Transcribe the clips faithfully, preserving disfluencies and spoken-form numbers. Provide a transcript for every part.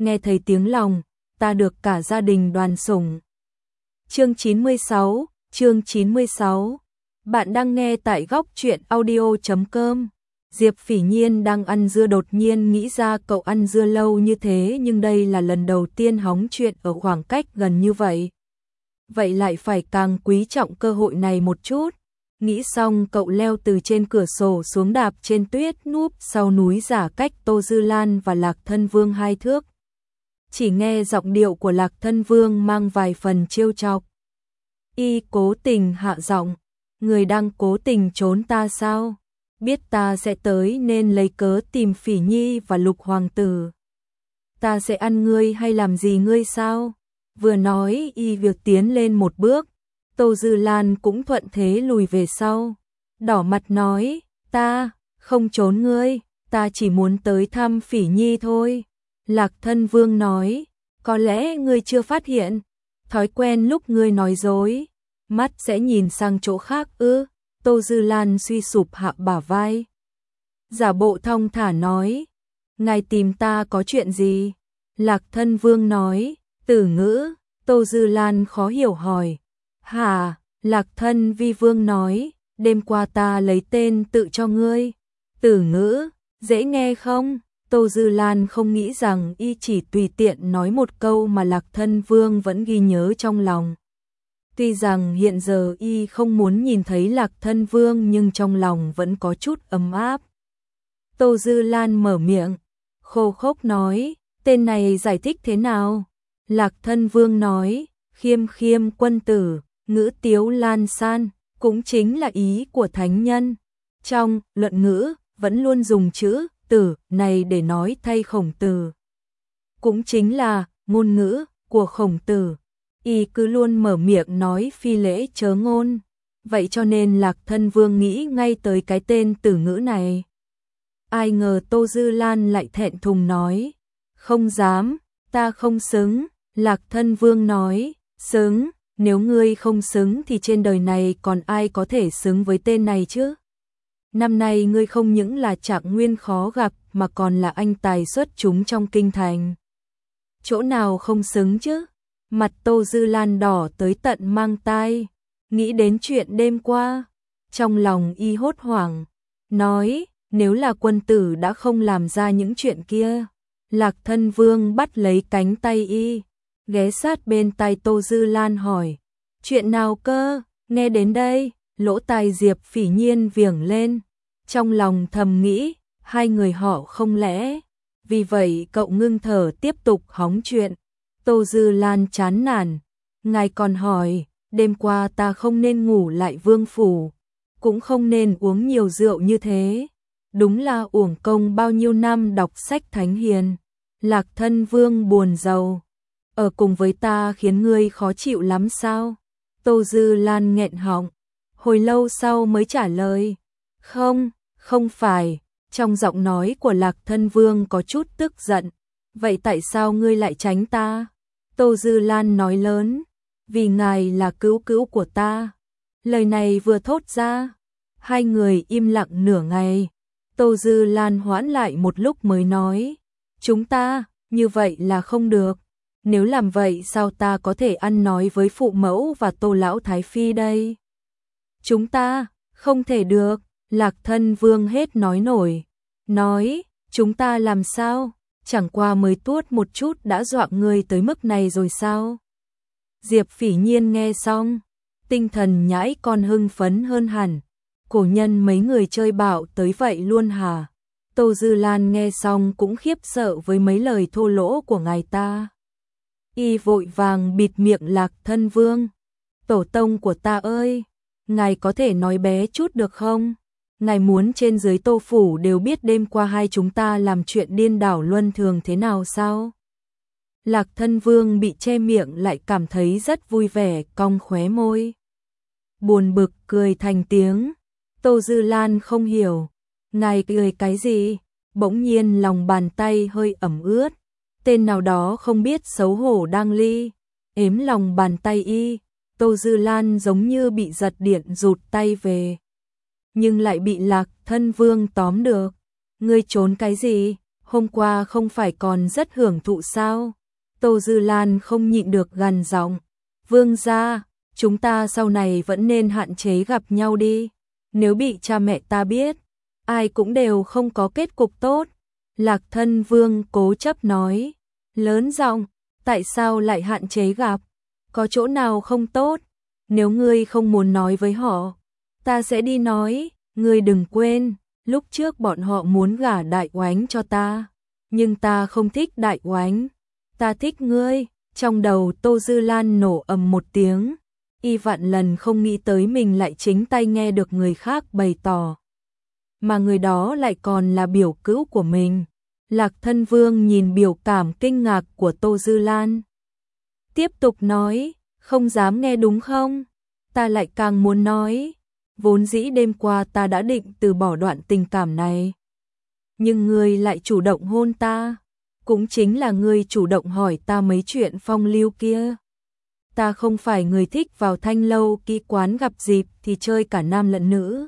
nghe thấy tiếng lòng, ta được cả gia đình đoàn sủng. Chương chín mươi sáu, chương chín mươi sáu. Bạn đang nghe tại góc truyện audio chấm com. Diệp Phỉ Nhiên đang ăn dưa đột nhiên nghĩ ra cậu ăn dưa lâu như thế nhưng đây là lần đầu tiên hóng chuyện ở khoảng cách gần như vậy. Vậy lại phải càng quý trọng cơ hội này một chút. Nghĩ xong cậu leo từ trên cửa sổ xuống đạp trên tuyết núp sau núi giả cách Tô Dư Lan và Lạc Thân Vương hai thước. Chỉ nghe giọng điệu của Lạc Thân Vương mang vài phần trêu chọc. Y cố tình hạ giọng, người đang cố tình trốn ta sao? Biết ta sẽ tới nên lấy cớ tìm Phỉ Nhi và Lục Hoàng tử. Ta sẽ ăn ngươi hay làm gì ngươi sao? Vừa nói y việc tiến lên một bước, Tô Dư Lan cũng thuận thế lùi về sau. Đỏ mặt nói, ta không trốn ngươi, ta chỉ muốn tới thăm Phỉ Nhi thôi. Lạc Thân Vương nói, có lẽ ngươi chưa phát hiện, thói quen lúc ngươi nói dối, mắt sẽ nhìn sang chỗ khác ư. Tô Dư Lan suy sụp hạ bả vai. Giả bộ thong thả nói, ngài tìm ta có chuyện gì? Lạc Thân Vương nói, Tử ngữ. Tô Dư Lan khó hiểu hỏi, hả? Lạc Thân Vi Vương nói, đêm qua ta lấy tên tự cho ngươi. Tử ngữ, dễ nghe không? Tô Dư Lan không nghĩ rằng y chỉ tùy tiện nói một câu mà Lạc Thân Vương vẫn ghi nhớ trong lòng. Tuy rằng hiện giờ y không muốn nhìn thấy Lạc Thân Vương nhưng trong lòng vẫn có chút ấm áp. Tô Dư Lan mở miệng, khô khốc nói, tên này giải thích thế nào? Lạc Thân Vương nói, khiêm khiêm quân tử, ngữ tiếu lan san, cũng chính là ý của thánh nhân. Trong luận ngữ vẫn luôn dùng chữ tử này để nói thay Khổng Tử. Cũng chính là ngôn ngữ của Khổng Tử. Y cứ luôn mở miệng nói phi lễ chớ ngôn. Vậy cho nên Lạc Thân Vương nghĩ ngay tới cái tên tử ngữ này. Ai ngờ Tô Dư Lan lại thẹn thùng nói, không dám, ta không xứng. Lạc Thân Vương nói, xứng, nếu ngươi không xứng thì trên đời này còn ai có thể xứng với tên này chứ? Năm nay ngươi không những là trạng nguyên khó gặp mà còn là anh tài xuất chúng trong kinh thành. Chỗ nào không xứng chứ? Mặt Tô Dư Lan đỏ tới tận mang tai, nghĩ đến chuyện đêm qua. Trong lòng y hốt hoảng, nói, nếu là quân tử đã không làm ra những chuyện kia. Lạc Thân Vương bắt lấy cánh tay y, ghé sát bên tai Tô Dư Lan hỏi, chuyện nào cơ? Nghe đến đây, lỗ tai Diệp Phỉ Nhiên viểng lên, trong lòng thầm nghĩ, hai người họ không lẽ. Vì vậy cậu ngưng thở tiếp tục hóng chuyện. Tô Dư Lan chán nản, ngài còn hỏi, đêm qua ta không nên ngủ lại vương phủ, cũng không nên uống nhiều rượu như thế. Đúng là uổng công bao nhiêu năm đọc sách thánh hiền. Lạc Thân Vương buồn rầu, ở cùng với ta khiến ngươi khó chịu lắm sao? Tô Dư Lan nghẹn họng, hồi lâu sau mới trả lời, không, không phải. Trong giọng nói của Lạc Thân Vương có chút tức giận, vậy tại sao ngươi lại tránh ta? Tô Dư Lan nói lớn, vì ngài là cứu cứu của ta. Lời này vừa thốt ra, hai người im lặng nửa ngày. Tô Dư Lan hoãn lại một lúc mới nói, chúng ta, như vậy là không được. Nếu làm vậy sao ta có thể ăn nói với phụ mẫu và Tô Lão Thái Phi đây? Chúng ta, không thể được. Lạc Thân Vương hết nói nổi, nói, chúng ta làm sao? Chẳng qua mới tuốt một chút đã dọa người tới mức này rồi sao? Diệp Phỉ Nhiên nghe xong, tinh thần nhãi con hưng phấn hơn hẳn. Cổ nhân mấy người chơi bạo tới vậy luôn hả? Tô Dư Lan nghe xong cũng khiếp sợ với mấy lời thô lỗ của ngài ta. Y vội vàng bịt miệng Lạc Thân Vương. Tổ tông của ta ơi, ngài có thể nói bé chút được không? Ngài muốn trên dưới Tô phủ đều biết đêm qua hai chúng ta làm chuyện điên đảo luân thường thế nào sao? Lạc Thân Vương bị che miệng lại cảm thấy rất vui vẻ, cong khóe môi. Buồn bực cười thành tiếng. Tô Dư Lan không hiểu, ngài cười cái gì? Bỗng nhiên lòng bàn tay hơi ẩm ướt. Tên nào đó không biết xấu hổ đang ly ếm lòng bàn tay y. Tô Dư Lan giống như bị giật điện rụt tay về, nhưng lại bị Lạc Thân Vương tóm được. Ngươi trốn cái gì? hôm qua không phải còn rất hưởng thụ sao? Tô Dư Lan không nhịn được gằn giọng. Vương gia, chúng ta sau này vẫn nên hạn chế gặp nhau đi. Nếu bị cha mẹ ta biết, ai cũng đều không có kết cục tốt. Lạc Thân Vương cố chấp nói, lớn giọng, tại sao lại hạn chế gặp? Có chỗ nào không tốt? Nếu ngươi không muốn nói với họ, ta sẽ đi nói. Ngươi đừng quên, lúc trước bọn họ muốn gả Đại Oánh cho ta, nhưng ta không thích Đại Oánh, ta thích ngươi. Trong đầu Tô Dư Lan nổ ầm một tiếng, y vạn lần không nghĩ tới mình lại chính tay nghe được người khác bày tỏ, mà người đó lại còn là biểu cữu của mình. Lạc Thân Vương nhìn biểu cảm kinh ngạc của Tô Dư Lan, tiếp tục nói, không dám nghe đúng không? Ta lại càng muốn nói, vốn dĩ đêm qua ta đã định từ bỏ đoạn tình cảm này, nhưng ngươi lại chủ động hôn ta, cũng chính là ngươi chủ động hỏi ta mấy chuyện phong lưu kia. Ta không phải người thích vào thanh lâu kỹ quán gặp dịp thì chơi cả nam lẫn nữ.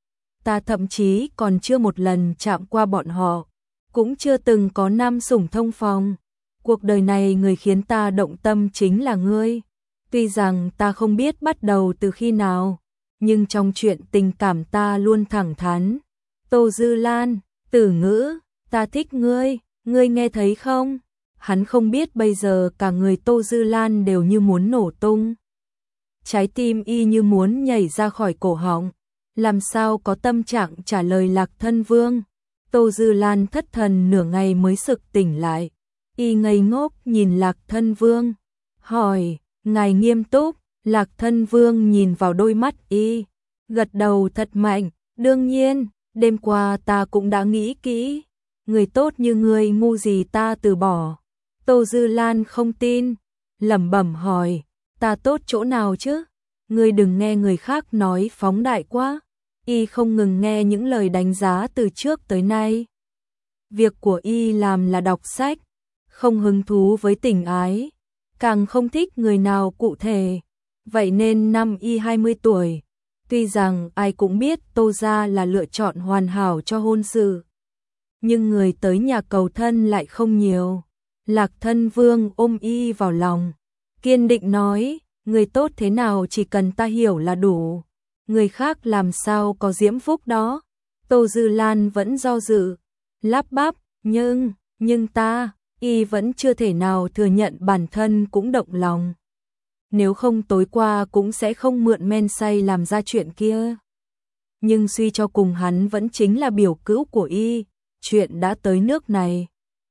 Ta thậm chí còn chưa một lần chạm qua bọn họ, cũng chưa từng có nam sủng thông phòng. Cuộc đời này người khiến ta động tâm chính là ngươi. Tuy rằng ta không biết bắt đầu từ khi nào, nhưng trong chuyện tình cảm ta luôn thẳng thắn. Tô Dư Lan, Tử Ngữ, ta thích ngươi, ngươi nghe thấy không? Hắn không biết bây giờ cả người Tô Dư Lan đều như muốn nổ tung. Trái tim y như muốn nhảy ra khỏi cổ họng, làm sao có tâm trạng trả lời Lạc Thân Vương. Tô Dư Lan thất thần nửa ngày mới sực tỉnh lại, y ngây ngốc nhìn Lạc Thân Vương, hỏi, ngài nghiêm túc? Lạc Thân Vương nhìn vào đôi mắt y, gật đầu thật mạnh, đương nhiên, đêm qua ta cũng đã nghĩ kỹ, người tốt như ngươi ngu gì ta từ bỏ. Tô Dư Lan không tin, lẩm bẩm hỏi, ta tốt chỗ nào chứ? Ngươi đừng nghe người khác nói phóng đại quá. Y không ngừng nghe những lời đánh giá từ trước tới nay. Việc của y làm là đọc sách, không hứng thú với tình ái, càng không thích người nào cụ thể. Vậy nên năm y hai mươi tuổi, tuy rằng ai cũng biết Tô gia là lựa chọn hoàn hảo cho hôn sự, nhưng người tới nhà cầu thân lại không nhiều. Lạc Thân Vương ôm y vào lòng, kiên định nói, người tốt thế nào chỉ cần ta hiểu là đủ, người khác làm sao có diễm phúc đó. Tô Dư Lan vẫn do dự, lắp bắp, nhưng, nhưng ta, y vẫn chưa thể nào thừa nhận bản thân cũng động lòng. Nếu không tối qua cũng sẽ không mượn men say làm ra chuyện kia. Nhưng suy cho cùng hắn vẫn chính là biểu cữu của y, chuyện đã tới nước này.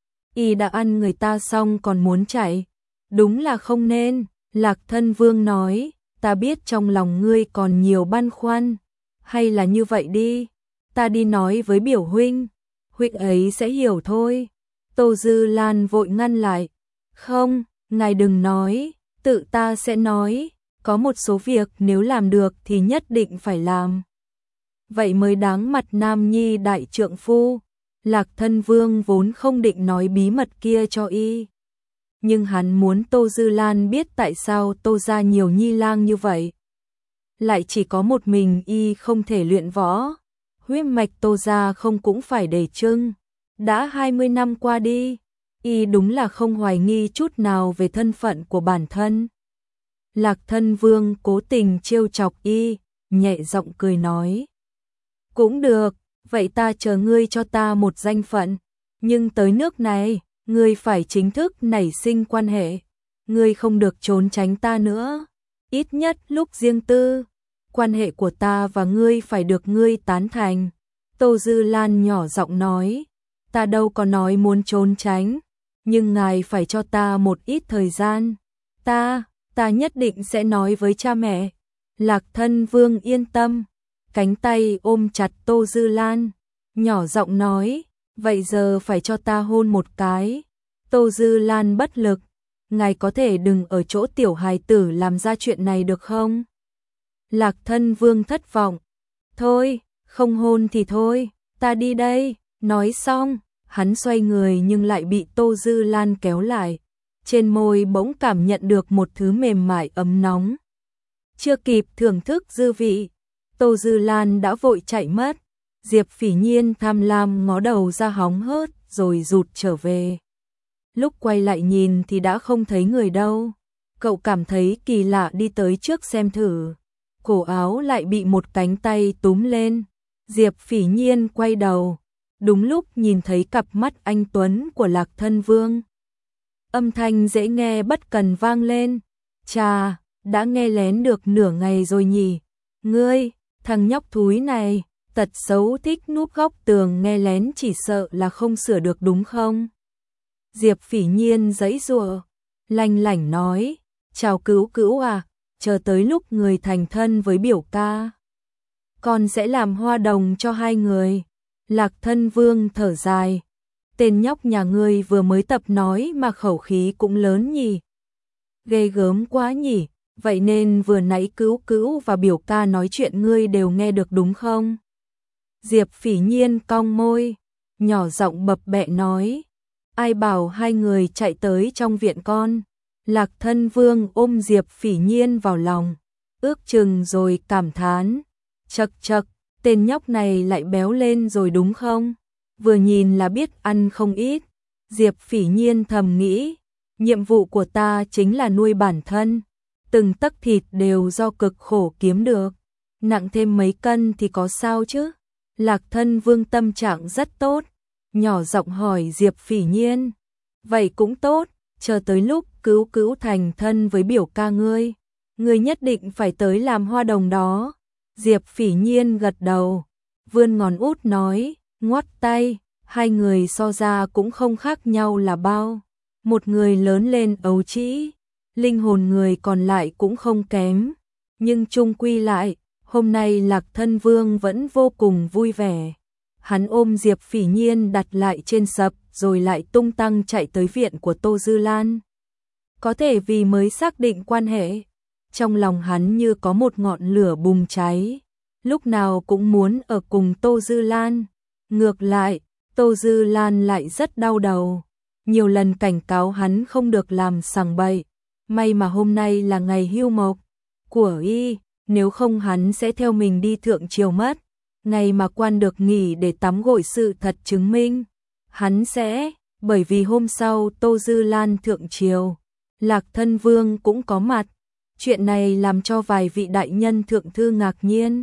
Y đã ăn người ta xong còn muốn chạy, đúng là không nên. Lạc Thân Vương nói, ta biết trong lòng ngươi còn nhiều băn khoăn, hay là như vậy đi, ta đi nói với biểu huynh, huynh ấy sẽ hiểu thôi. Tô Dư Lan vội ngăn lại, không, ngài đừng nói, tự ta sẽ nói, có một số việc nếu làm được thì nhất định phải làm. Vậy mới đáng mặt nam nhi đại trượng phu. Lạc Thân Vương vốn không định nói bí mật kia cho y, nhưng hắn muốn Tô Dư Lan biết tại sao Tô gia nhiều nhi lang như vậy. Lại chỉ có một mình y không thể luyện võ, huyết mạch Tô gia không cũng phải để trưng. Đã hai mươi năm qua đi, y đúng là không hoài nghi chút nào về thân phận của bản thân. Lạc Thân Vương cố tình trêu chọc y, nhẹ giọng cười nói, cũng được, vậy ta chờ ngươi cho ta một danh phận, nhưng tới nước này, ngươi phải chính thức nảy sinh quan hệ, ngươi không được trốn tránh ta nữa, ít nhất lúc riêng tư, quan hệ của ta và ngươi phải được ngươi tán thành. Tô Dư Lan nhỏ giọng nói, ta đâu có nói muốn trốn tránh, nhưng ngài phải cho ta một ít thời gian, ta, ta nhất định sẽ nói với cha mẹ. Lạc Thân Vương yên tâm, cánh tay ôm chặt Tô Dư Lan, nhỏ giọng nói, vậy giờ phải cho ta hôn một cái. Tô Dư Lan bất lực, ngài có thể đừng ở chỗ tiểu hài tử làm ra chuyện này được không? Lạc Thân Vương thất vọng, thôi, không hôn thì thôi, ta đi đây. Nói xong, hắn xoay người nhưng lại bị Tô Dư Lan kéo lại, trên môi bỗng cảm nhận được một thứ mềm mại ấm nóng. Chưa kịp thưởng thức dư vị, Tô Dư Lan đã vội chạy mất. Diệp Phỉ Nhiên tham lam ngó đầu ra hóng hớt rồi rụt trở về. Lúc quay lại nhìn thì đã không thấy người đâu. Cậu cảm thấy kỳ lạ đi tới trước xem thử. Cổ áo lại bị một cánh tay túm lên. Diệp Phỉ Nhiên quay đầu. Đúng lúc nhìn thấy cặp mắt anh tuấn của Lạc Thân Vương. Âm thanh dễ nghe bất cần vang lên. Chà, đã nghe lén được nửa ngày rồi nhỉ. Ngươi, thằng nhóc thúi này, tật xấu thích núp góc tường nghe lén chỉ sợ là không sửa được đúng không? Diệp Phỉ Nhiên giãy giụa, lanh lảnh nói, chào cứu cứu à, chờ tới lúc người thành thân với biểu ca. Con sẽ làm hoa đồng cho hai người. Lạc Thân Vương thở dài. Tên nhóc nhà ngươi vừa mới tập nói mà khẩu khí cũng lớn nhỉ. Ghê gớm quá nhỉ, vậy nên vừa nãy cứu cứu và biểu ca nói chuyện ngươi đều nghe được đúng không? Diệp Phỉ Nhiên cong môi, nhỏ giọng bập bẹ nói. Ai bảo hai người chạy tới trong viện con. Lạc Thân Vương ôm Diệp Phỉ Nhiên vào lòng, ước chừng rồi cảm thán. Chậc chậc, tên nhóc này lại béo lên rồi đúng không? Vừa nhìn là biết ăn không ít. Diệp Phỉ Nhiên thầm nghĩ, nhiệm vụ của ta chính là nuôi bản thân. Từng tấc thịt đều do cực khổ kiếm được. Nặng thêm mấy cân thì có sao chứ? Lạc Thân Vương tâm trạng rất tốt. Nhỏ giọng hỏi Diệp Phỉ Nhiên. Vậy cũng tốt, chờ tới lúc cứu cứu thành thân với biểu ca ngươi. Ngươi nhất định phải tới làm hoa đồng đó. Diệp Phỉ Nhiên gật đầu, vươn ngón út nói, ngoắt tay, hai người so ra cũng không khác nhau là bao. Một người lớn lên ấu trĩ, linh hồn người còn lại cũng không kém. Nhưng chung quy lại, hôm nay Lạc Thân Vương vẫn vô cùng vui vẻ. Hắn ôm Diệp Phỉ Nhiên đặt lại trên sập rồi lại tung tăng chạy tới viện của Tô Dư Lan. Có thể vì mới xác định quan hệ. Trong lòng hắn như có một ngọn lửa bùng cháy, lúc nào cũng muốn ở cùng Tô Dư Lan. Ngược lại, Tô Dư Lan lại rất đau đầu, nhiều lần cảnh cáo hắn không được làm sằng bậy. May mà hôm nay là ngày hưu mộc của y, nếu không hắn sẽ theo mình đi thượng triều mất. Ngày mà quan được nghỉ để tắm gội sự thật chứng minh, hắn sẽ, bởi vì hôm sau Tô Dư Lan thượng triều, Lạc Thân Vương cũng có mặt. Chuyện này làm cho vài vị đại nhân thượng thư ngạc nhiên.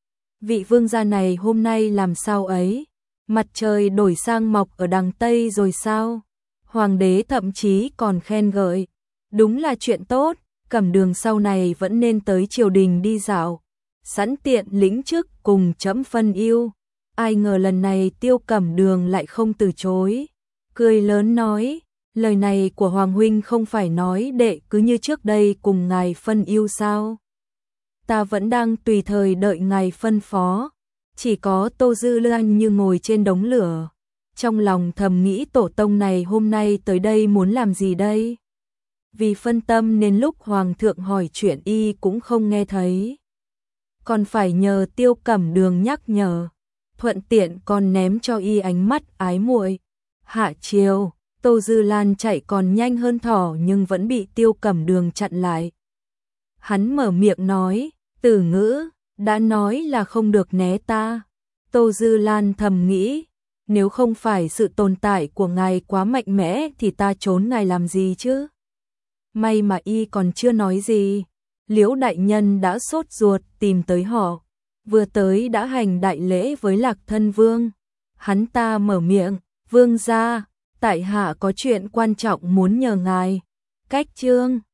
Vị vương gia này hôm nay làm sao ấy? Mặt trời đổi sang mọc ở đằng Tây rồi sao? Hoàng đế thậm chí còn khen ngợi. Đúng là chuyện tốt, Cẩm Đường sau này vẫn nên tới triều đình đi dạo. Sẵn tiện lĩnh chức cùng trẫm phân ưu. Ai ngờ lần này Tiêu Cẩm Đường lại không từ chối. Cười lớn nói. Lời này của Hoàng huynh không phải nói đệ cứ như trước đây cùng ngài phân ưu sao? Ta vẫn đang tùy thời đợi ngài phân phó. Chỉ có Tô Dư Lan như ngồi trên đống lửa. Trong lòng thầm nghĩ tổ tông này hôm nay tới đây muốn làm gì đây? Vì phân tâm nên lúc Hoàng thượng hỏi chuyện y cũng không nghe thấy. Còn phải nhờ Tiêu Cẩm Đường nhắc nhở. Thuận tiện còn ném cho y ánh mắt ái muội. Hạ triều. Tô Dư Lan chạy còn nhanh hơn thỏ nhưng vẫn bị Tiêu Cẩm Đường chặn lại. Hắn mở miệng nói, Tử Ngữ, đã nói là không được né ta. Tô Dư Lan thầm nghĩ, nếu không phải sự tồn tại của ngài quá mạnh mẽ thì ta trốn ngài làm gì chứ? May mà y còn chưa nói gì. Liễu đại nhân đã sốt ruột tìm tới họ, vừa tới đã hành đại lễ với Lạc Thân Vương. Hắn ta mở miệng, vương gia, tại hạ có chuyện quan trọng muốn nhờ ngài. Cách chương